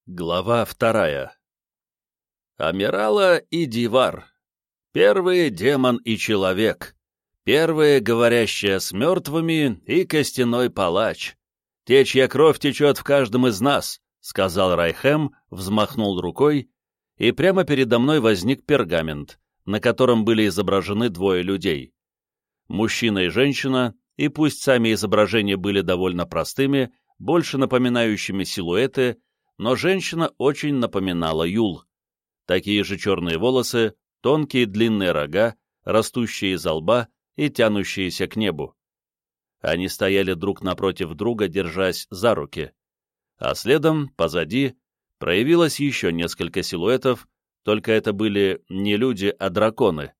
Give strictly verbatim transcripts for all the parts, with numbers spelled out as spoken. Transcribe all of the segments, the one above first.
Глава вторая. Амирала и Дивар. Первый демон и человек. Первые, говорящие с мертвыми, и костяной палач. Те, чья кровь течет в каждом из нас, сказал Райхем, взмахнул рукой, и прямо передо мной возник пергамент, на котором были изображены двое людей. Мужчина и женщина, и пусть сами изображения были довольно простыми, больше напоминающими силуэты, но женщина очень напоминала Юл. Такие же черные волосы, тонкие длинные рога, растущие из лба и тянущиеся к небу. Они стояли друг напротив друга, держась за руки. А следом, позади, проявилось еще несколько силуэтов, только это были не люди, а драконы.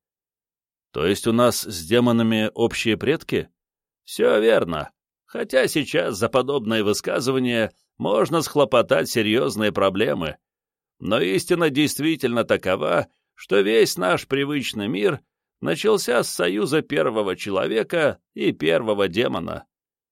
То есть у нас с демонами общие предки? Все верно. Хотя сейчас за подобное высказывание можно схлопотать серьезные проблемы. Но истина действительно такова, что весь наш привычный мир начался с союза первого человека и первого демона.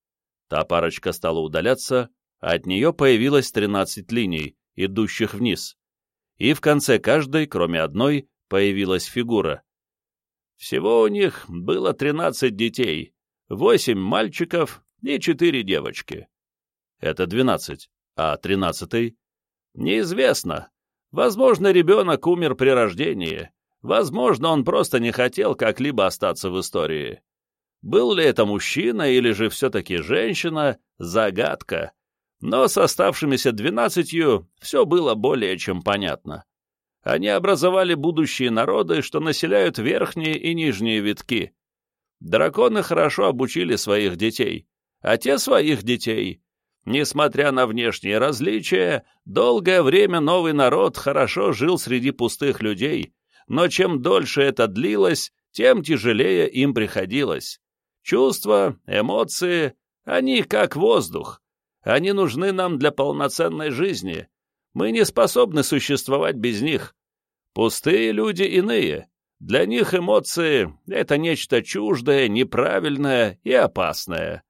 Та парочка стала удаляться, а от нее появилось тринадцать линий, идущих вниз. И в конце каждой, кроме одной, появилась фигура. Всего у них было тринадцать детей, восемь мальчиков и четыре девочки. Это двенадцать. А тринадцатый? Неизвестно. Возможно, ребенок умер при рождении. Возможно, он просто не хотел как-либо остаться в истории. Был ли это мужчина или же все-таки женщина? Загадка. Но с оставшимися двенадцатью все было более чем понятно. Они образовали будущие народы, что населяют верхние и нижние витки. Драконы хорошо обучили своих детей, а те своих детей. Несмотря на внешние различия, долгое время новый народ хорошо жил среди пустых людей, но чем дольше это длилось, тем тяжелее им приходилось. Чувства, эмоции, они как воздух. Они нужны нам для полноценной жизни. Мы не способны существовать без них. Пустые люди иные. Для них эмоции — это нечто чуждое, неправильное и опасное.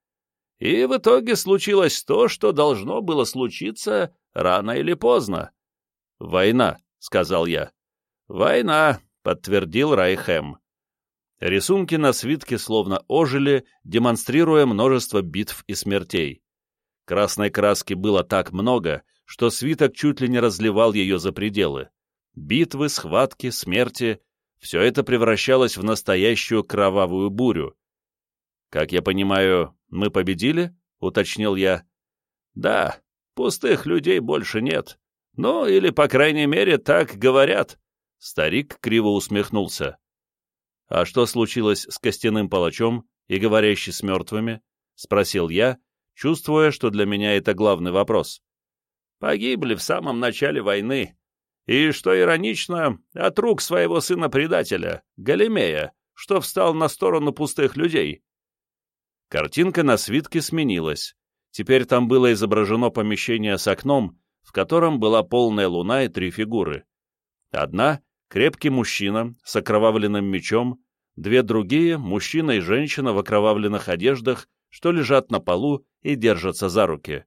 И в итоге случилось то, что должно было случиться рано или поздно. «Война», — сказал я. «Война», — подтвердил Райхем. Рисунки на свитке словно ожили, демонстрируя множество битв и смертей. Красной краски было так много, что свиток чуть ли не разливал ее за пределы. Битвы, схватки, смерти — все это превращалось в настоящую кровавую бурю. «Как я понимаю, мы победили?» — уточнил я. «Да, пустых людей больше нет. Ну, или, по крайней мере, так говорят». Старик криво усмехнулся. «А что случилось с костяным палачом и говорящий с мертвыми?» — спросил я, чувствуя, что для меня это главный вопрос. «Погибли в самом начале войны. И, что иронично, от рук своего сына-предателя, Галимея, что встал на сторону пустых людей». Картинка на свитке сменилась. Теперь там было изображено помещение с окном, в котором была полная луна и три фигуры. Одна — крепкий мужчина с окровавленным мечом, две другие — мужчина и женщина в окровавленных одеждах, что лежат на полу и держатся за руки.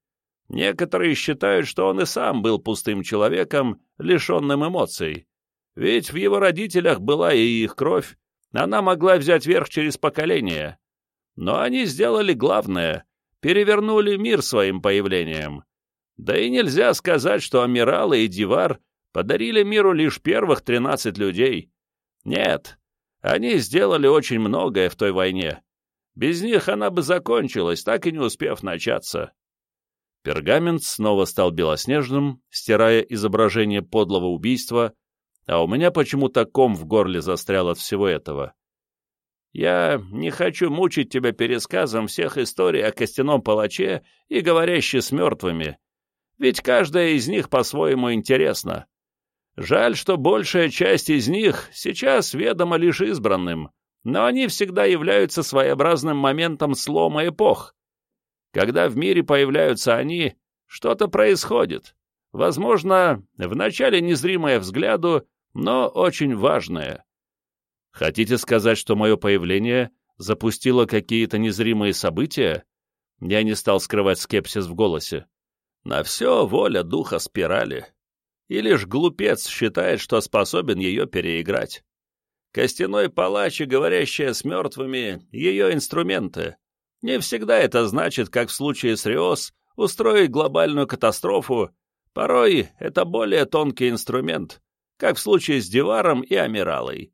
Некоторые считают, что он и сам был пустым человеком, лишенным эмоций. Ведь в его родителях была и их кровь, она могла взять верх через поколения. Но они сделали главное — перевернули мир своим появлением. Да и нельзя сказать, что Амирала и Дивар подарили миру лишь первых тринадцать людей. Нет, они сделали очень многое в той войне. Без них она бы закончилась, так и не успев начаться. Пергамент снова стал белоснежным, стирая изображение подлого убийства, а у меня почему-то ком в горле застрял от всего этого. Я не хочу мучить тебя пересказом всех историй о костяном палаче и говорящей с мертвыми, ведь каждая из них по-своему интересна. Жаль, что большая часть из них сейчас ведома лишь избранным, но они всегда являются своеобразным моментом слома эпох. Когда в мире появляются они, что-то происходит. Возможно, вначале незримое взгляду, но очень важное. Хотите сказать, что мое появление запустило какие-то незримые события? Я не стал скрывать скепсис в голосе. На все воля духа спирали. И лишь глупец считает, что способен ее переиграть. Костяной палач и говорящая с мертвыми — ее инструменты. Не всегда это значит, как в случае с Риос, устроить глобальную катастрофу. Порой это более тонкий инструмент, как в случае с Диваром и Амиралой.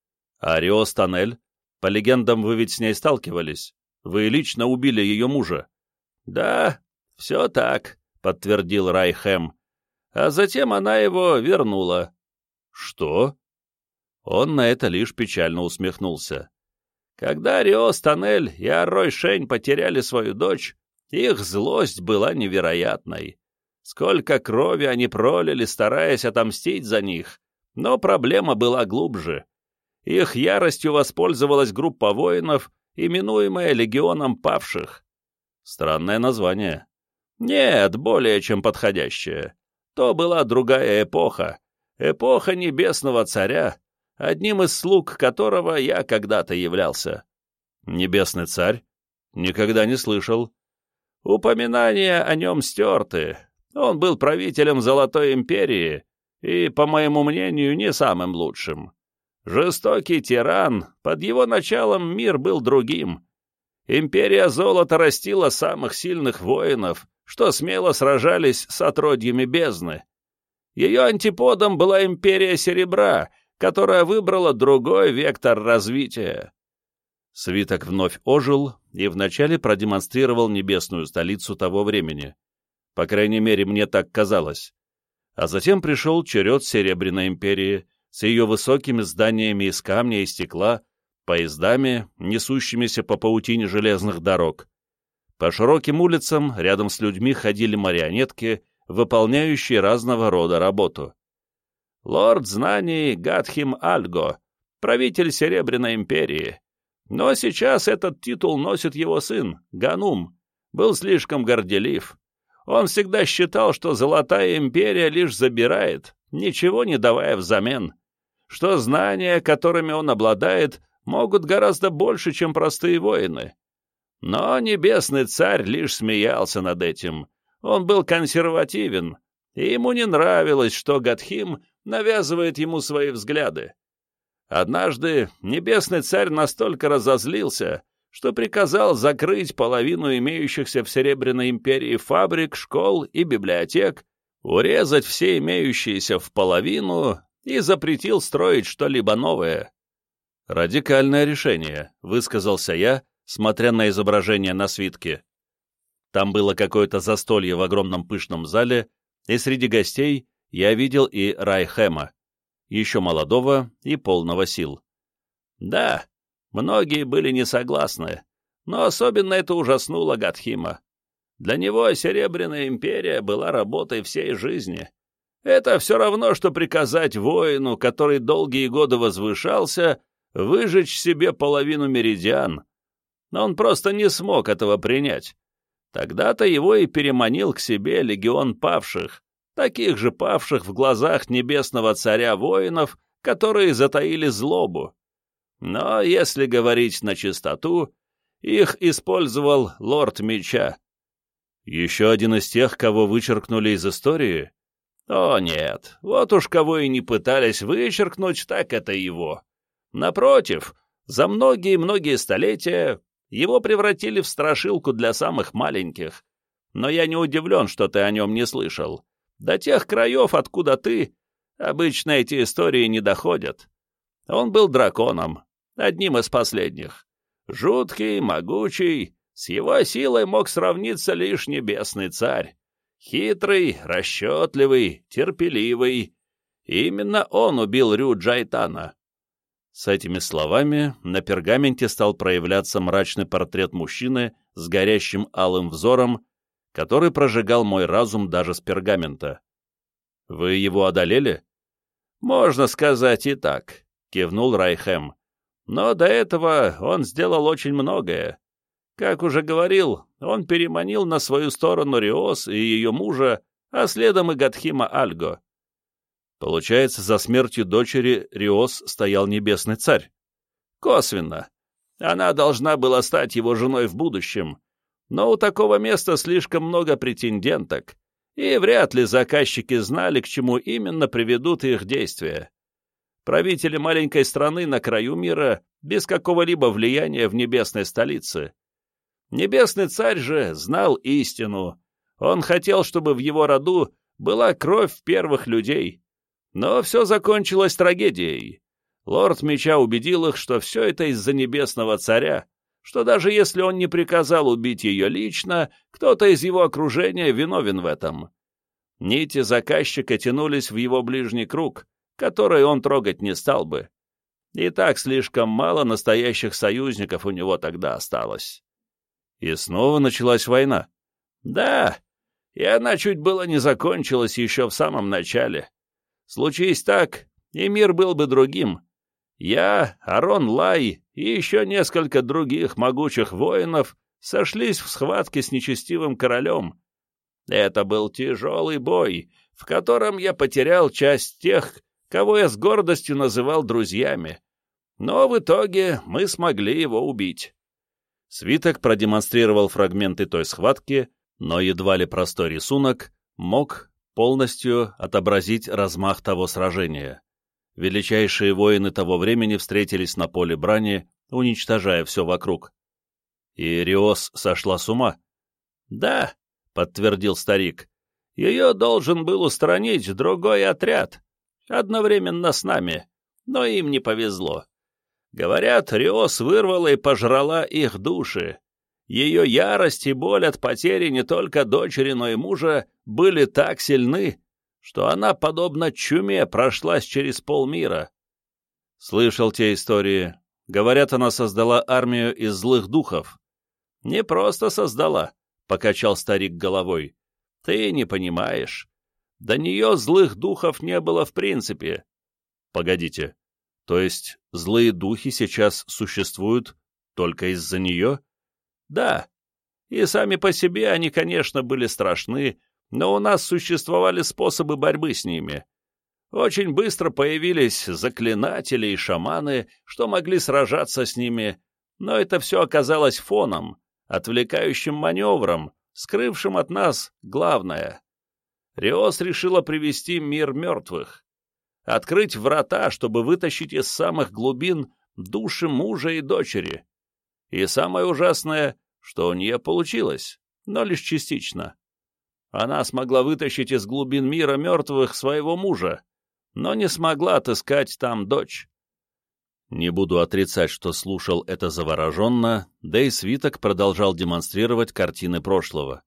А Риос Тоннель? По легендам, вы ведь с ней сталкивались. Вы лично убили ее мужа. Да, все так, подтвердил Райхэм. А затем она его вернула. Что? Он на это лишь печально усмехнулся. Когда Риос Тоннель и Аррой Шень потеряли свою дочь, их злость была невероятной. Сколько крови они пролили, стараясь отомстить за них, но проблема была глубже. Их яростью воспользовалась группа воинов, именуемая Легионом Павших. Странное название. Нет, более чем подходящее. То была другая эпоха, эпоха Небесного Царя, одним из слуг которого я когда-то являлся. Небесный Царь? Никогда не слышал. Упоминания о нем стерты. Он был правителем Золотой Империи и, по моему мнению, не самым лучшим. Жестокий тиран, под его началом мир был другим. Империя Золота растила самых сильных воинов, что смело сражались с отродьями бездны. Ее антиподом была Империя Серебра, которая выбрала другой вектор развития. Свиток вновь ожил и вначале продемонстрировал небесную столицу того времени. По крайней мере, мне так казалось. А затем пришел черед Серебряной империи с ее высокими зданиями из камня и стекла, поездами, несущимися по паутине железных дорог. По широким улицам рядом с людьми ходили марионетки, выполняющие разного рода работу. Лорд знаний Гадхим Альго, правитель Серебряной империи. Но сейчас этот титул носит его сын, Ганум, был слишком горделив. Он всегда считал, что Золотая империя лишь забирает, ничего не давая взамен, что знания, которыми он обладает, могут гораздо больше, чем простые воины. Но Небесный Царь лишь смеялся над этим. Он был консервативен, и ему не нравилось, что Гадхим навязывает ему свои взгляды. Однажды Небесный Царь настолько разозлился, что приказал закрыть половину имеющихся в Серебряной империи фабрик, школ и библиотек, урезать все имеющиеся в половину и запретил строить что-либо новое. «Радикальное решение», — высказался я, смотря на изображение на свитке. Там было какое-то застолье в огромном пышном зале, и среди гостей я видел и Райхэма, еще молодого и полного сил. Да, многие были не согласны, но особенно это ужаснуло Гадхима. Для него Серебряная империя была работой всей жизни. Это все равно, что приказать воину, который долгие годы возвышался, выжечь себе половину меридиан. Но он просто не смог этого принять. Тогда-то его и переманил к себе легион павших, таких же павших в глазах Небесного Царя воинов, которые затаили злобу. Но, если говорить на чистоту, их использовал Лорд Меча. Еще один из тех, кого вычеркнули из истории? О, нет, вот уж кого и не пытались вычеркнуть, так это его. Напротив, за многие-многие столетия его превратили в страшилку для самых маленьких. Но я не удивлен, что ты о нем не слышал. До тех краев, откуда ты, обычно эти истории не доходят. Он был драконом, одним из последних. Жуткий, могучий, с его силой мог сравниться лишь Небесный Царь. Хитрый, расчетливый, терпеливый. Именно он убил Рю Джайтана. С этими словами на пергаменте стал проявляться мрачный портрет мужчины с горящим алым взором, который прожигал мой разум даже с пергамента. «Вы его одолели?» «Можно сказать и так», — кивнул Райхэм. «Но до этого он сделал очень многое. Как уже говорил, он переманил на свою сторону Риос и ее мужа, а следом и Гадхима Альго. Получается, за смертью дочери Риос стоял Небесный Царь. Косвенно. Она должна была стать его женой в будущем. Но у такого места слишком много претенденток, и вряд ли заказчики знали, к чему именно приведут их действия. Правители маленькой страны на краю мира, без какого-либо влияния в небесной столице. Небесный царь же знал истину. Он хотел, чтобы в его роду была кровь первых людей. Но все закончилось трагедией. Лорд Меча убедил их, что все это из-за небесного царя, что даже если он не приказал убить ее лично, кто-то из его окружения виновен в этом. Нити заказчика тянулись в его ближний круг, который он трогать не стал бы. И так слишком мало настоящих союзников у него тогда осталось. И снова началась война. Да, и она чуть было не закончилась еще в самом начале. Случись так, и мир был бы другим. Я, Арон Лай и еще несколько других могучих воинов сошлись в схватке с нечестивым королем. Это был тяжелый бой, в котором я потерял часть тех, кого я с гордостью называл друзьями. Но в итоге мы смогли его убить. Свиток продемонстрировал фрагменты той схватки, но едва ли простой рисунок мог полностью отобразить размах того сражения. Величайшие воины того времени встретились на поле брани, уничтожая все вокруг. И Риос сошла с ума? Да, подтвердил старик. Ее должен был устранить другой отряд, одновременно с нами, но им не повезло. Говорят, Риос вырвала и пожрала их души. Ее ярость и боль от потери не только дочери, но и мужа были так сильны, что она, подобно чуме, прошлась через полмира. Слышал те истории. Говорят, она создала армию из злых духов. Не просто создала, — покачал старик головой. Ты не понимаешь. До нее злых духов не было в принципе. Погодите, то есть злые духи сейчас существуют только из-за нее? Да. И сами по себе они, конечно, были страшны, но у нас существовали способы борьбы с ними. Очень быстро появились заклинатели и шаманы, что могли сражаться с ними, но это все оказалось фоном, отвлекающим маневром, скрывшим от нас главное. Риос решила привести мир мертвых, открыть врата, чтобы вытащить из самых глубин души мужа и дочери. И самое ужасное, что у нее получилось, но лишь частично. Она смогла вытащить из глубин мира мертвых своего мужа, но не смогла отыскать там дочь. Не буду отрицать, что слушал это завороженно, да и свиток продолжал демонстрировать картины прошлого.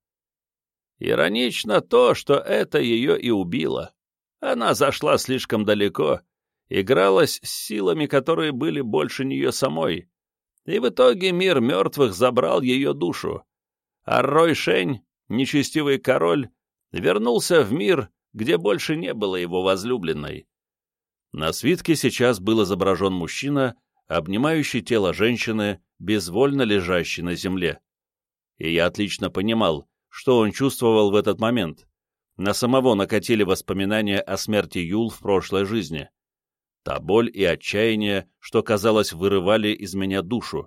Иронично то, что это ее и убило. Она зашла слишком далеко, игралась с силами, которые были больше нее самой, и в итоге мир мертвых забрал ее душу. А Рой Шень, нечестивый король, вернулся в мир, где больше не было его возлюбленной. На свитке сейчас был изображен мужчина, обнимающий тело женщины, безвольно лежащей на земле. И я отлично понимал, что он чувствовал в этот момент. На самого накатили воспоминания о смерти Юл в прошлой жизни. Та боль и отчаяние, что, казалось, вырывали из меня душу.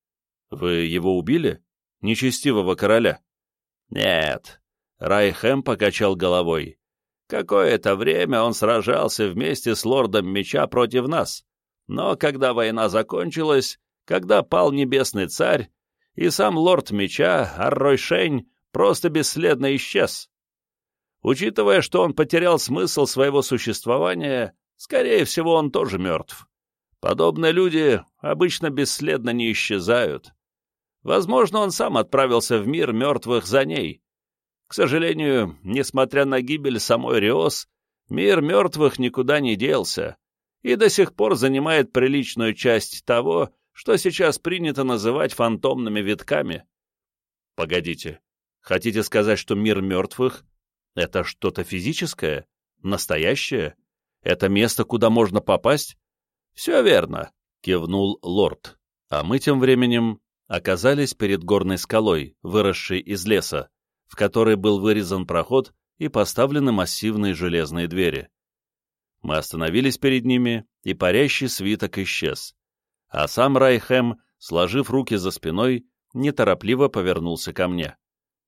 «Вы его убили? Нечестивого короля?» «Нет», — Райхэм покачал головой. «Какое-то время он сражался вместе с лордом меча против нас, но когда война закончилась, когда пал небесный царь, и сам лорд меча, Арройшень, просто бесследно исчез. Учитывая, что он потерял смысл своего существования, скорее всего, он тоже мертв. Подобные люди обычно бесследно не исчезают. Возможно, он сам отправился в мир мертвых за ней. К сожалению, несмотря на гибель самой Риос, мир мертвых никуда не делся и до сих пор занимает приличную часть того, что сейчас принято называть фантомными витками. Погодите, хотите сказать, что мир мертвых — это что-то физическое, настоящее? Это место, куда можно попасть? Все верно, кивнул лорд. А мы тем временем оказались перед горной скалой, выросшей из леса, в которой был вырезан проход и поставлены массивные железные двери. Мы остановились перед ними, и парящий свиток исчез. А сам Райхэм, сложив руки за спиной, неторопливо повернулся ко мне.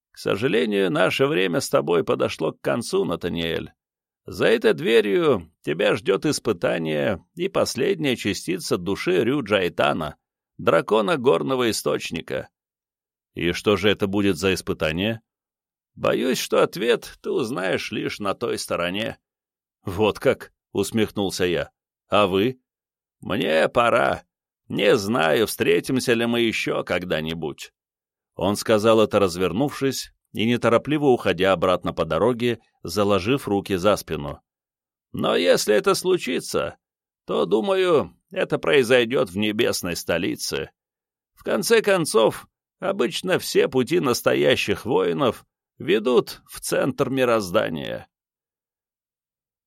К сожалению, наше время с тобой подошло к концу, Натаниэль. За этой дверью тебя ждет испытание и последняя частица души Рю-Джайтана, дракона горного источника. И что же это будет за испытание? Боюсь, что ответ ты узнаешь лишь на той стороне. Вот как, усмехнулся я. А вы? Мне пора. Не знаю, встретимся ли мы еще когда-нибудь. Он сказал это, развернувшись, и неторопливо уходя обратно по дороге, заложив руки за спину. Но если это случится, то, думаю, это произойдет в небесной столице. В конце концов, обычно все пути настоящих воинов ведут в центр мироздания.